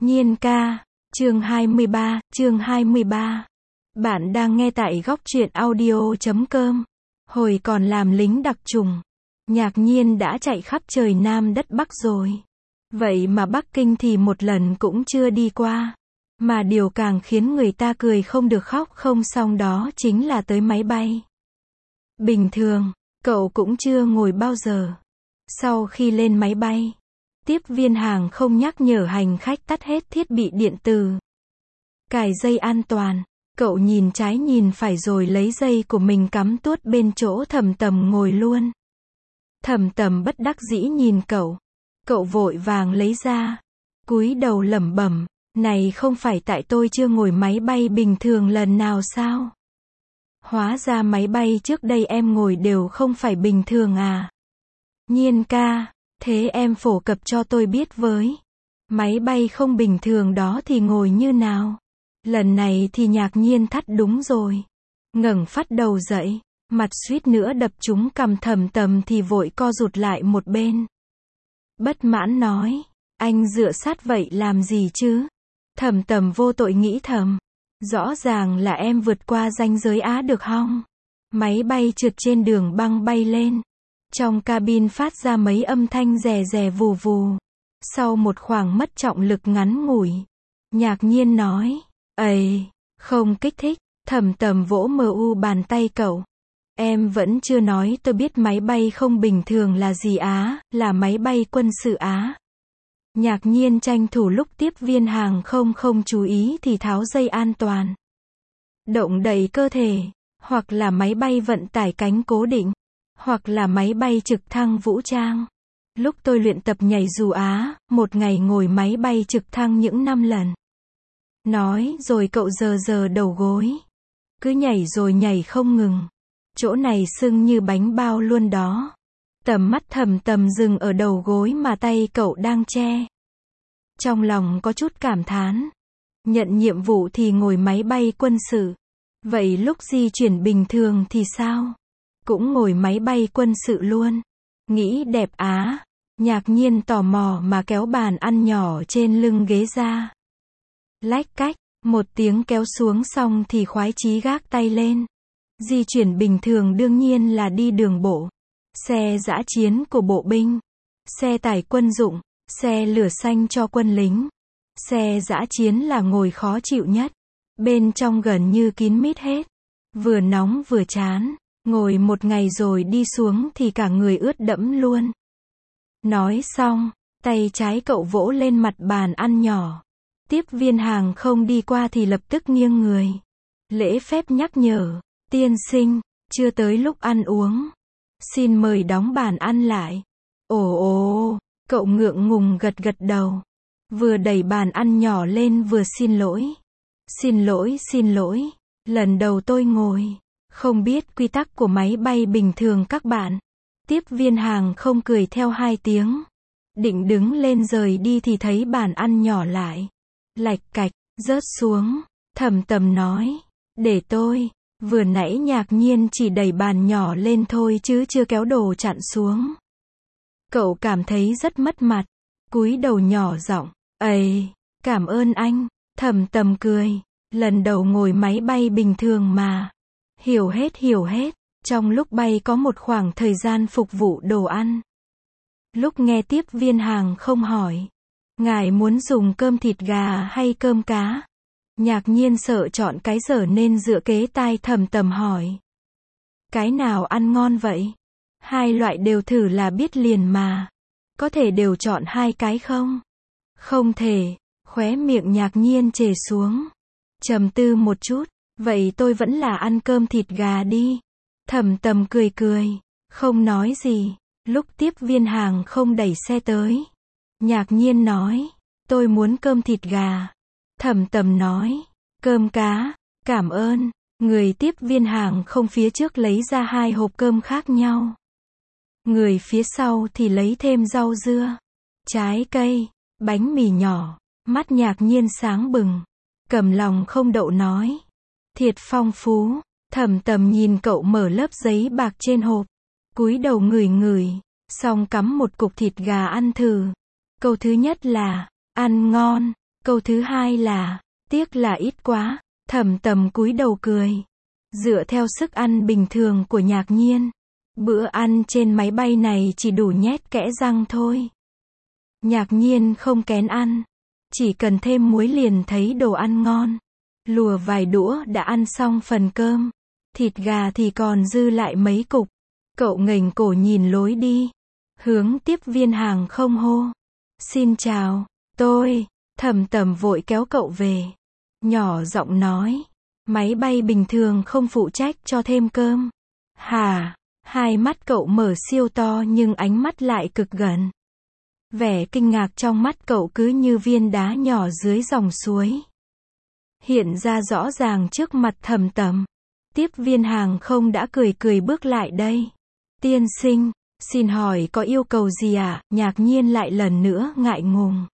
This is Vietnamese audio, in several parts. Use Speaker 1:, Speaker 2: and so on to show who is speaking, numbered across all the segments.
Speaker 1: Nhiên ca, chương 23. Bạn đang nghe tại góc truyện audio.com. Hồi còn làm lính đặc chủng, Nhạc Nhiên đã chạy khắp trời Nam đất Bắc rồi. Vậy mà Bắc Kinh thì một lần cũng chưa đi qua. Mà điều càng khiến người ta cười không được khóc không xong đó chính là tới máy bay. Bình thường, cậu cũng chưa ngồi bao giờ. Sau khi lên máy bay, tiếp viên hàng không nhắc nhở hành khách tắt hết thiết bị điện tử, cài dây an toàn. Cậu nhìn trái nhìn phải rồi lấy dây của mình cắm tuốt bên chỗ Thầm Tầm ngồi luôn. Thầm Tầm bất đắc dĩ nhìn cậu. Cậu vội vàng lấy ra, cúi đầu lẩm bẩm, này không phải tại tôi chưa ngồi máy bay bình thường lần nào sao? Hóa ra máy bay trước đây em ngồi đều không phải bình thường à? Nhiên ca, thế em phổ cập cho tôi biết với. Máy bay không bình thường đó thì ngồi như nào? Lần này thì Nhạc Nhiên thắt đúng rồi. Ngẩng phát đầu dậy, mặt suýt nữa đập trúng cằm Thầm Tầm thì vội co rụt lại một bên. Bất mãn nói, anh dựa sát vậy làm gì chứ? Thầm Tầm vô tội nghĩ thầm, rõ ràng là em vượt qua ranh giới Á được không? Máy bay trượt trên đường băng bay lên. Trong cabin phát ra mấy âm thanh rè rè vù vù. Sau một khoảng mất trọng lực ngắn ngủi, Nhạc Nhiên nói, ầy, không kích thích. Thầm Tầm vỗ mu bàn tay cậu. Em vẫn chưa nói tôi biết máy bay không bình thường là gì á, là máy bay quân sự Á. Nhạc Nhiên tranh thủ lúc tiếp viên hàng không chú ý thì tháo dây an toàn. Động đậy cơ thể, hoặc là máy bay vận tải cánh cố định, hoặc là máy bay trực thăng vũ trang. Lúc tôi luyện tập nhảy dù Á, một ngày ngồi máy bay trực thăng những 5 lần. Nói rồi cậu giờ đầu gối. Cứ nhảy rồi nhảy không ngừng. Chỗ này sưng như bánh bao luôn đó. Tầm mắt Thầm Tầm dừng ở đầu gối mà tay cậu đang che. Trong lòng có chút cảm thán. Nhận nhiệm vụ thì ngồi máy bay quân sự. Vậy lúc di chuyển bình thường thì sao? Cũng ngồi máy bay quân sự luôn. Nghĩ đẹp á. Nhạc Nhiên tò mò mà kéo bàn ăn nhỏ trên lưng ghế ra. Lách cách, một tiếng kéo xuống xong thì khoái chí gác tay lên. Di chuyển bình thường đương nhiên là đi đường bộ, xe dã chiến của bộ binh, xe tải quân dụng, xe lửa xanh cho quân lính. Xe dã chiến là ngồi khó chịu nhất. Bên trong gần như kín mít hết. Vừa nóng vừa chán. Ngồi một ngày rồi đi xuống thì cả người ướt đẫm luôn. Nói xong, tay trái cậu vỗ lên mặt bàn ăn nhỏ. Tiếp viên hàng không đi qua thì lập tức nghiêng người. Lễ phép nhắc nhở, tiên sinh, chưa tới lúc ăn uống. Xin mời đóng bàn ăn lại. Ồ, cậu ngượng ngùng gật đầu. Vừa đẩy bàn ăn nhỏ lên vừa xin lỗi. Xin lỗi, lần đầu tôi ngồi. Không biết quy tắc của máy bay bình thường các bạn. Tiếp viên hàng không cười theo 2 tiếng. Định đứng lên rời đi thì thấy bàn ăn nhỏ lại. Lạch cạch, rớt xuống. Thầm Tầm nói, để tôi. Vừa nãy Nhạc Nhiên chỉ đẩy bàn nhỏ lên thôi chứ chưa kéo đồ chặn xuống. Cậu cảm thấy rất mất mặt. Cúi đầu nhỏ giọng, ầy, cảm ơn anh. Thầm Tầm cười. Lần đầu ngồi máy bay bình thường mà. Hiểu hết. Trong lúc bay có một khoảng thời gian phục vụ đồ ăn. Lúc nghe tiếp viên hàng không hỏi, ngài muốn dùng cơm thịt gà hay cơm cá? Nhạc Nhiên sợ chọn cái dở nên dựa kế tai Thầm Tầm hỏi. Cái nào ăn ngon vậy? 2 loại đều thử là biết liền mà. Có thể đều chọn 2 cái không? Không thể. Khóe miệng Nhạc Nhiên trề xuống. Trầm tư một chút. Vậy tôi vẫn là ăn cơm thịt gà đi. Thầm Tầm cười. Không nói gì. Lúc tiếp viên hàng không đẩy xe tới, Nhạc Nhiên nói, tôi muốn cơm thịt gà. Thầm Tầm nói, cơm cá, cảm ơn. Người tiếp viên hàng không phía trước lấy ra 2 hộp cơm khác nhau. Người phía sau thì lấy thêm rau dưa, trái cây, bánh mì nhỏ. Mắt Nhạc Nhiên sáng bừng. Cầm lòng không đậu nói, thiệt phong phú. Thầm Tầm nhìn cậu mở lớp giấy bạc trên hộp. Cúi đầu ngửi, xong cắm một cục thịt gà ăn thử. Câu thứ nhất là, ăn ngon. Câu thứ hai là, tiếc là ít quá. Thẩm Tầm cúi đầu cười. Dựa theo sức ăn bình thường của Nhạc Nhiên, bữa ăn trên máy bay này chỉ đủ nhét kẽ răng thôi. Nhạc Nhiên không kén ăn. Chỉ cần thêm muối liền thấy đồ ăn ngon. Lùa vài đũa đã ăn xong phần cơm. Thịt gà thì còn dư lại mấy cục. Cậu nghềnh cổ nhìn lối đi. Hướng tiếp viên hàng không hô. Xin chào, tôi. Thẩm Tầm vội kéo cậu về. Nhỏ giọng nói. Máy bay bình thường không phụ trách cho thêm cơm. Hả? Hai mắt cậu mở siêu to nhưng ánh mắt lại cực gần. Vẻ kinh ngạc trong mắt cậu cứ như viên đá nhỏ dưới dòng suối. Hiện ra rõ ràng trước mặt Thẩm Tầm. Tiếp viên hàng không đã cười cười bước lại đây. Tiên sinh, xin hỏi có yêu cầu gì ạ? Nhạc Nhiên lại lần nữa ngại ngùng.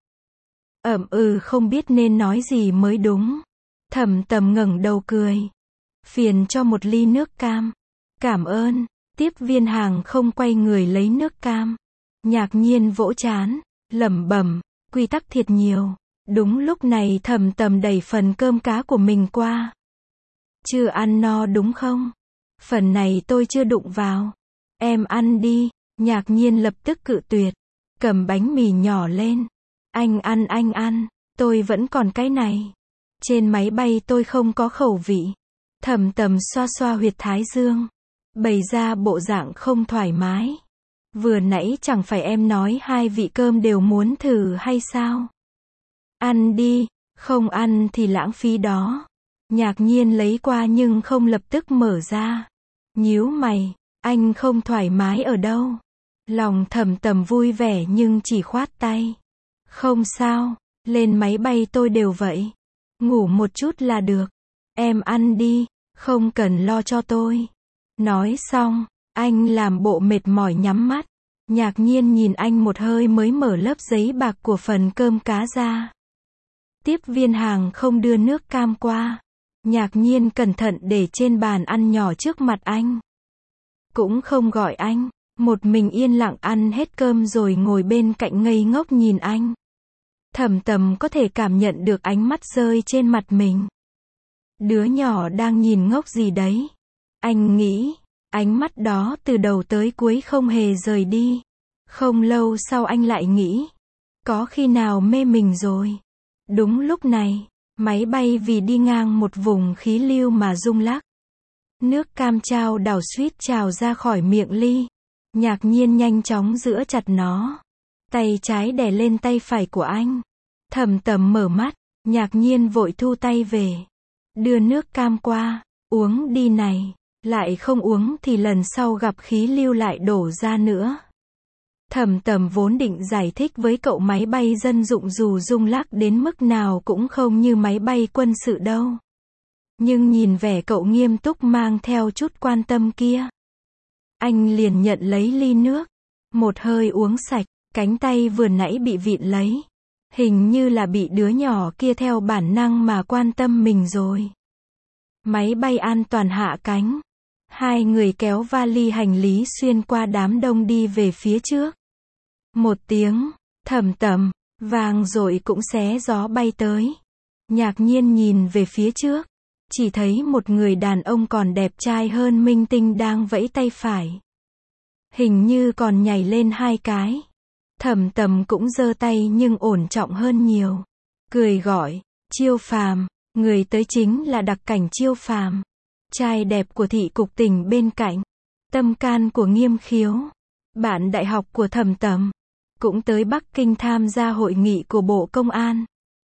Speaker 1: Không biết nên nói gì mới đúng. Thẩm Tầm ngẩng đầu cười. Phiền cho một ly nước cam. Cảm ơn. Tiếp viên hàng không quay người lấy nước cam. Nhạc Nhiên vỗ trán, lẩm bẩm, quy tắc thiệt nhiều. Đúng lúc này Thẩm Tầm đẩy phần cơm cá của mình qua. Chưa ăn no đúng không? Phần này tôi chưa đụng vào. Em ăn đi. Nhạc Nhiên lập tức cự tuyệt. Cầm bánh mì nhỏ lên. Anh ăn, tôi vẫn còn cái này. Trên máy bay tôi không có khẩu vị. Thẩm Tầm xoa xoa huyệt thái dương. Bày ra bộ dạng không thoải mái. Vừa nãy chẳng phải em nói hai vị cơm đều muốn thử hay sao? Ăn đi, không ăn thì lãng phí đó. Nhạc Nhiên lấy qua nhưng không lập tức mở ra. Nhíu mày, anh không thoải mái ở đâu? Lòng Thẩm Tầm vui vẻ nhưng chỉ khoát tay. Không sao, lên máy bay tôi đều vậy. Ngủ một chút là được. Em ăn đi, không cần lo cho tôi. Nói xong, anh làm bộ mệt mỏi nhắm mắt. Nhạc Nhiên nhìn anh một hơi mới mở lớp giấy bạc của phần cơm cá ra. Tiếp viên hàng không đưa nước cam qua. Nhạc Nhiên cẩn thận để trên bàn ăn nhỏ trước mặt anh. Cũng không gọi anh, một mình yên lặng ăn hết cơm rồi ngồi bên cạnh ngây ngốc nhìn anh. Thẩm Tầm có thể cảm nhận được ánh mắt rơi trên mặt mình. Đứa nhỏ đang nhìn ngốc gì đấy? Anh nghĩ, ánh mắt đó từ đầu tới cuối không hề rời đi. Không lâu sau anh lại nghĩ, có khi nào mê mình rồi? Đúng lúc này, máy bay vì đi ngang một vùng khí lưu mà rung lắc. Nước cam trao đảo suýt trào ra khỏi miệng ly. Nhạc Nhiên nhanh chóng giữ chặt nó. Tay trái đè lên tay phải của anh. Thẩm Tầm mở mắt, Nhạc Nhiên vội thu tay về. Đưa nước cam qua, uống đi này. Lại không uống thì lần sau gặp khí lưu lại đổ ra nữa. Thẩm Tầm vốn định giải thích với cậu máy bay dân dụng dù rung lắc đến mức nào cũng không như máy bay quân sự đâu. Nhưng nhìn vẻ cậu nghiêm túc mang theo chút quan tâm kia. Anh liền nhận lấy ly nước. Một hơi uống sạch, cánh tay vừa nãy bị vịn lấy. Hình như là bị đứa nhỏ kia theo bản năng mà quan tâm mình rồi. Máy bay an toàn hạ cánh. Hai người kéo vali hành lý xuyên qua đám đông đi về phía trước. Một tiếng, Thẩm Tầm, vang dội cũng xé gió bay tới. Nhạc Nhiên nhìn về phía trước. Chỉ thấy một người đàn ông còn đẹp trai hơn minh tinh đang vẫy tay phải. Hình như còn nhảy lên hai cái. Thẩm Tầm cũng giơ tay nhưng ổn trọng hơn nhiều. Cười gọi, Chiêu Phàm, người tới chính là đặc cảnh Chiêu Phàm. Trai đẹp của thị cục tỉnh bên cạnh. Tâm can của Nghiêm Khiếu. Bạn đại học của Thẩm Tầm. Cũng tới Bắc Kinh tham gia hội nghị của Bộ Công an.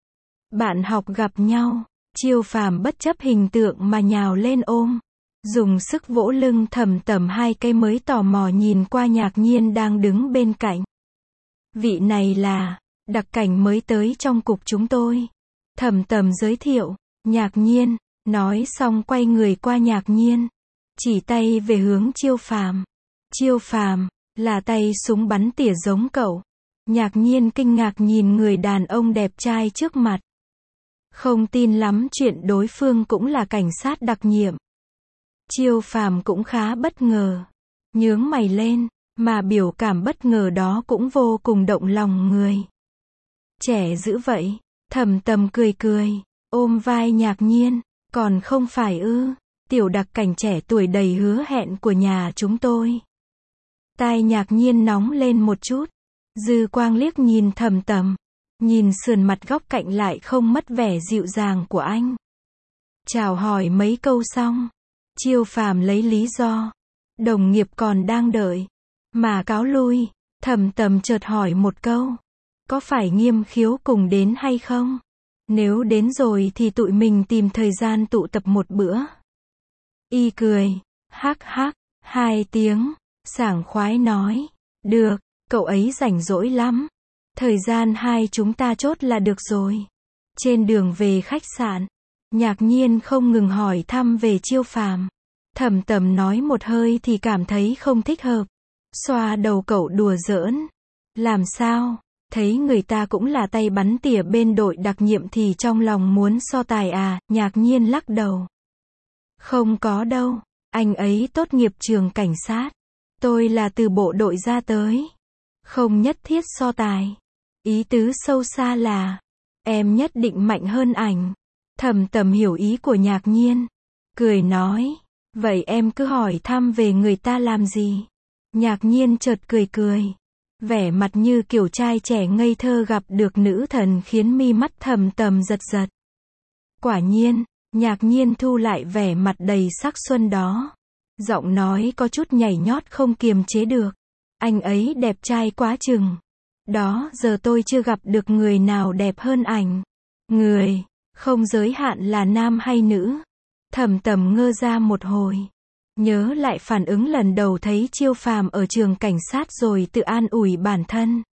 Speaker 1: Bạn học gặp nhau. Chiêu Phàm bất chấp hình tượng mà nhào lên ôm. Dùng sức vỗ lưng Thẩm Tầm hai cái mới tò mò nhìn qua Nhạc Nhiên đang đứng bên cạnh. Vị này là đặc cảnh mới tới trong cục chúng tôi. Thẩm Tầm giới thiệu. Nhạc Nhiên. Nói xong quay người qua Nhạc Nhiên. Chỉ tay về hướng Chiêu Phàm. Chiêu Phàm, là tay súng bắn tỉa giống cậu. Nhạc Nhiên kinh ngạc nhìn người đàn ông đẹp trai trước mặt. Không tin lắm chuyện đối phương cũng là cảnh sát đặc nhiệm. Chiêu Phàm cũng khá bất ngờ. Nhướng mày lên, mà biểu cảm bất ngờ đó cũng vô cùng động lòng người. Trẻ dữ vậy. Thẩm Tầm cười cười, ôm vai Nhạc Nhiên, còn không phải ư, tiểu đặc cảnh trẻ tuổi đầy hứa hẹn của nhà chúng tôi. Tai Nhạc Nhiên nóng lên một chút, dư quang liếc nhìn Thẩm Tầm, nhìn sườn mặt góc cạnh lại không mất vẻ dịu dàng của anh. Chào hỏi mấy câu xong, Chiêu Phàm lấy lý do, đồng nghiệp còn đang đợi, mà cáo lui. Thẩm Tầm chợt hỏi một câu, có phải Nghiêm Khiếu cùng đến hay không? Nếu đến rồi thì tụi mình tìm thời gian tụ tập một bữa. Y cười, hắc hắc, 2 tiếng, sảng khoái nói, được, cậu ấy rảnh rỗi lắm. Thời gian hai chúng ta chốt là được rồi. Trên đường về khách sạn, Nhạc Nhiên không ngừng hỏi thăm về Chiêu Phàm. Thẩm Tầm nói một hơi thì cảm thấy không thích hợp. Xoa đầu cậu đùa giỡn. Làm sao? Thấy người ta cũng là tay bắn tỉa bên đội đặc nhiệm thì trong lòng muốn so tài à? Nhạc Nhiên lắc đầu. Không có đâu, anh ấy tốt nghiệp trường cảnh sát. Tôi là từ bộ đội ra tới. Không nhất thiết so tài. Ý tứ sâu xa là, em nhất định mạnh hơn ảnh. Thẩm Tầm hiểu ý của Nhạc Nhiên. Cười nói, vậy em cứ hỏi thăm về người ta làm gì? Nhạc Nhiên chợt cười cười. Vẻ mặt như kiểu trai trẻ ngây thơ gặp được nữ thần khiến mi mắt Thẩm Tầm giật giật. Quả nhiên, Nhạc Nhiên thu lại vẻ mặt đầy sắc xuân đó. Giọng nói có chút nhảy nhót không kiềm chế được. Anh ấy đẹp trai quá chừng. Đó, giờ tôi chưa gặp được người nào đẹp hơn ảnh. Người, không giới hạn là nam hay nữ. Thẩm Tầm ngơ ra một hồi. Nhớ lại phản ứng lần đầu thấy Chiêu Phàm ở trường cảnh sát rồi tự an ủi bản thân.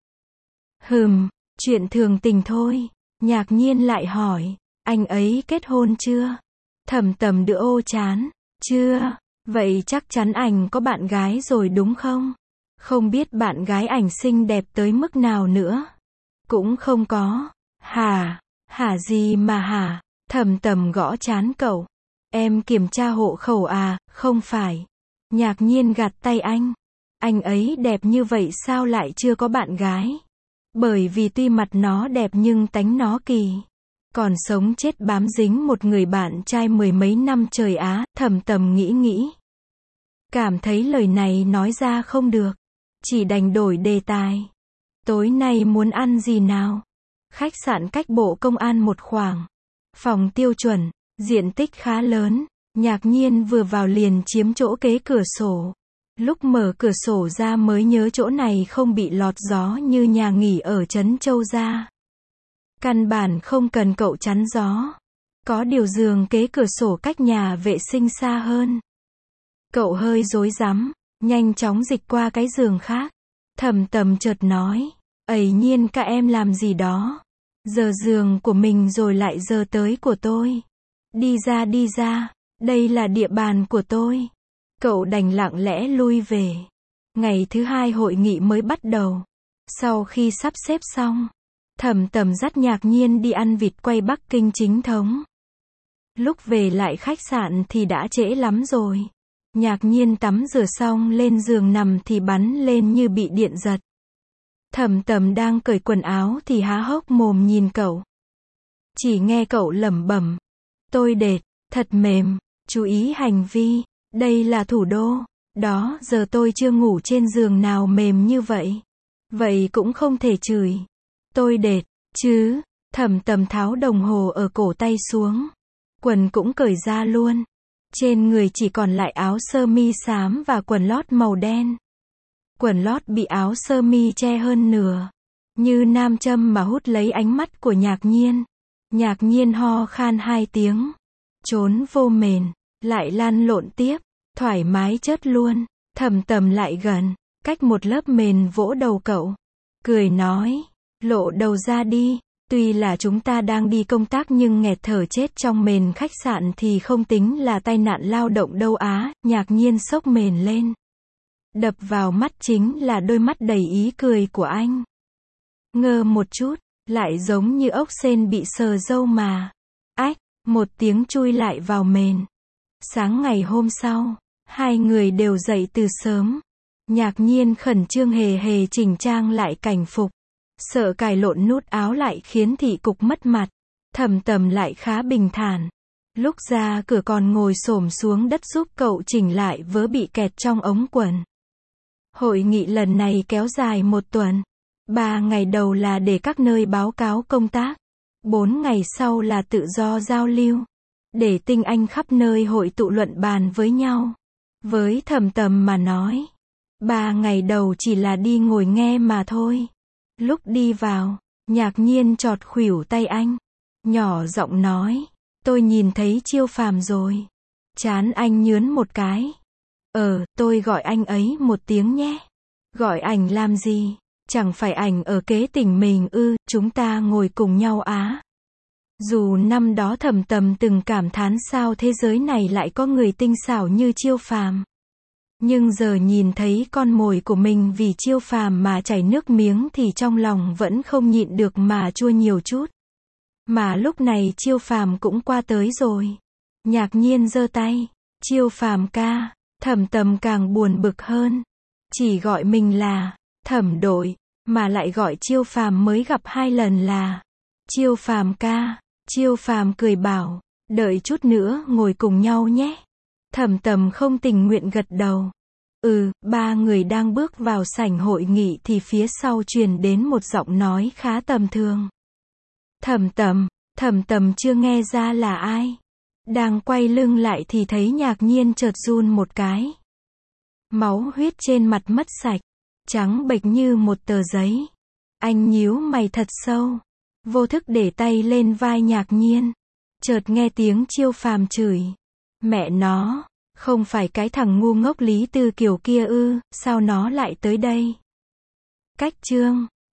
Speaker 1: Chuyện thường tình thôi. Nhạc Nhiên lại hỏi, anh ấy kết hôn chưa? Thẩm Tầm đỡ ô trán, chưa. Vậy chắc chắn ảnh có bạn gái rồi đúng không? Không biết bạn gái ảnh xinh đẹp tới mức nào nữa. Cũng không có. Hả gì mà hả? Thẩm Tầm gõ trán cậu. Em kiểm tra hộ khẩu à? Không phải. Nhạc Nhiên gạt tay anh. Anh ấy đẹp như vậy sao lại chưa có bạn gái? Bởi vì tuy mặt nó đẹp nhưng tánh nó kỳ. Còn sống chết bám dính một người bạn trai 10 mấy năm trời á. Thẩm Tầm nghĩ. Cảm thấy lời này nói ra không được. Chỉ đành đổi đề tài. Tối nay muốn ăn gì nào? Khách sạn cách bộ công an một khoảng. Phòng tiêu chuẩn, diện tích khá lớn. Nhạc Nhiên vừa vào liền chiếm chỗ kế cửa sổ. Lúc mở cửa sổ ra mới nhớ chỗ này không bị lọt gió như nhà nghỉ ở Trấn Châu ra. Căn bản không cần cậu chắn gió. Có điều giường kế cửa sổ cách nhà vệ sinh xa hơn. Cậu hơi rối rắm, nhanh chóng dịch qua cái giường khác. Thẩm Tầm chợt nói, ấy Nhiên các em làm gì đó? Giờ giường của mình rồi lại giờ tới của tôi. Đi ra, đây là địa bàn của tôi. Cậu đành lặng lẽ lui về. Ngày thứ 2 hội nghị mới bắt đầu. Sau khi sắp xếp xong, Thẩm Tầm dắt Nhạc Nhiên đi ăn vịt quay Bắc Kinh chính thống. Lúc về lại khách sạn thì đã trễ lắm rồi. Nhạc Nhiên tắm rửa xong lên giường nằm thì bắn lên như bị điện giật. Thẩm Tầm đang cởi quần áo thì há hốc mồm nhìn cậu. Chỉ nghe cậu lẩm bẩm, tôi đệt, thật mềm, chú ý hành vi, đây là thủ đô. Đó, giờ tôi chưa ngủ trên giường nào mềm như vậy. Vậy cũng không thể chửi. Tôi đệt, chứ. Thẩm Tầm tháo đồng hồ ở cổ tay xuống. Quần cũng cởi ra luôn. Trên người chỉ còn lại áo sơ mi xám và quần lót màu đen. Quần lót bị áo sơ mi che hơn nửa. Như nam châm mà hút lấy ánh mắt của Nhạc Nhiên. Nhạc Nhiên ho khan 2 tiếng. Trốn vô mền. Lại lăn lộn tiếp. Thoải mái chớt luôn. Thẩm Tầm lại gần. Cách một lớp mền vỗ đầu cậu. Cười nói. Lộ đầu ra đi. Tuy là chúng ta đang đi công tác nhưng nghẹt thở chết trong mền khách sạn thì không tính là tai nạn lao động đâu á. Nhạc Nhiên xốc mền lên. Đập vào mắt chính là đôi mắt đầy ý cười của anh. Ngơ một chút, lại giống như ốc sên bị sờ râu mà. Ách, một tiếng chui lại vào mền. Sáng ngày hôm sau, hai người đều dậy từ sớm. Nhạc Nhiên khẩn trương hề chỉnh trang lại cảnh phục. Sợ cài lộn nút áo lại khiến thị cục mất mặt. Thẩm Tầm lại khá bình thản. Lúc ra cửa còn ngồi xổm xuống đất giúp cậu chỉnh lại vớ bị kẹt trong ống quần. Hội nghị lần này kéo dài 1 tuần. 3 ngày đầu là để các nơi báo cáo công tác. 4 ngày sau là tự do giao lưu. Để tinh anh khắp nơi hội tụ luận bàn với nhau. Với Thẩm Tầm mà nói, 3 ngày đầu chỉ là đi ngồi nghe mà thôi. Lúc đi vào, Nhạc Nhiên chọt khuỷu tay anh. Nhỏ giọng nói, tôi nhìn thấy Chiêu Phàm rồi. Trán anh nhướn một cái. Tôi gọi anh ấy một tiếng nhé. Gọi ảnh làm gì? Chẳng phải ảnh ở kế tỉnh mình ư, chúng ta ngồi cùng nhau á. Dù năm đó Thẩm Tầm từng cảm thán sao thế giới này lại có người tinh xảo như Chiêu Phàm. Nhưng giờ nhìn thấy con mồi của mình vì Chiêu Phàm mà chảy nước miếng thì trong lòng vẫn không nhịn được mà chua nhiều chút. Mà lúc này Chiêu Phàm cũng qua tới rồi. Nhạc Nhiên giơ tay. Chiêu Phàm ca. Thẩm Tầm càng buồn bực hơn. Chỉ gọi mình là Thẩm đội, mà lại gọi Chiêu Phàm mới gặp 2 lần là Chiêu Phàm ca. Chiêu Phàm cười bảo, đợi chút nữa ngồi cùng nhau nhé. Thẩm Tầm không tình nguyện gật đầu. 3 người đang bước vào sảnh hội nghị thì phía sau truyền đến một giọng nói khá tầm thường. Thẩm Tầm chưa nghe ra là ai. Đang quay lưng lại thì thấy Nhạc Nhiên chợt run một cái. Máu huyết trên mặt mất sạch, trắng bệch như một tờ giấy. Anh nhíu mày thật sâu, vô thức để tay lên vai Nhạc Nhiên. Chợt nghe tiếng Chiêu Phàm chửi. Mẹ nó, không phải cái thằng ngu ngốc Lý Tư Kiều kia ư, sao nó lại tới đây? Cách chương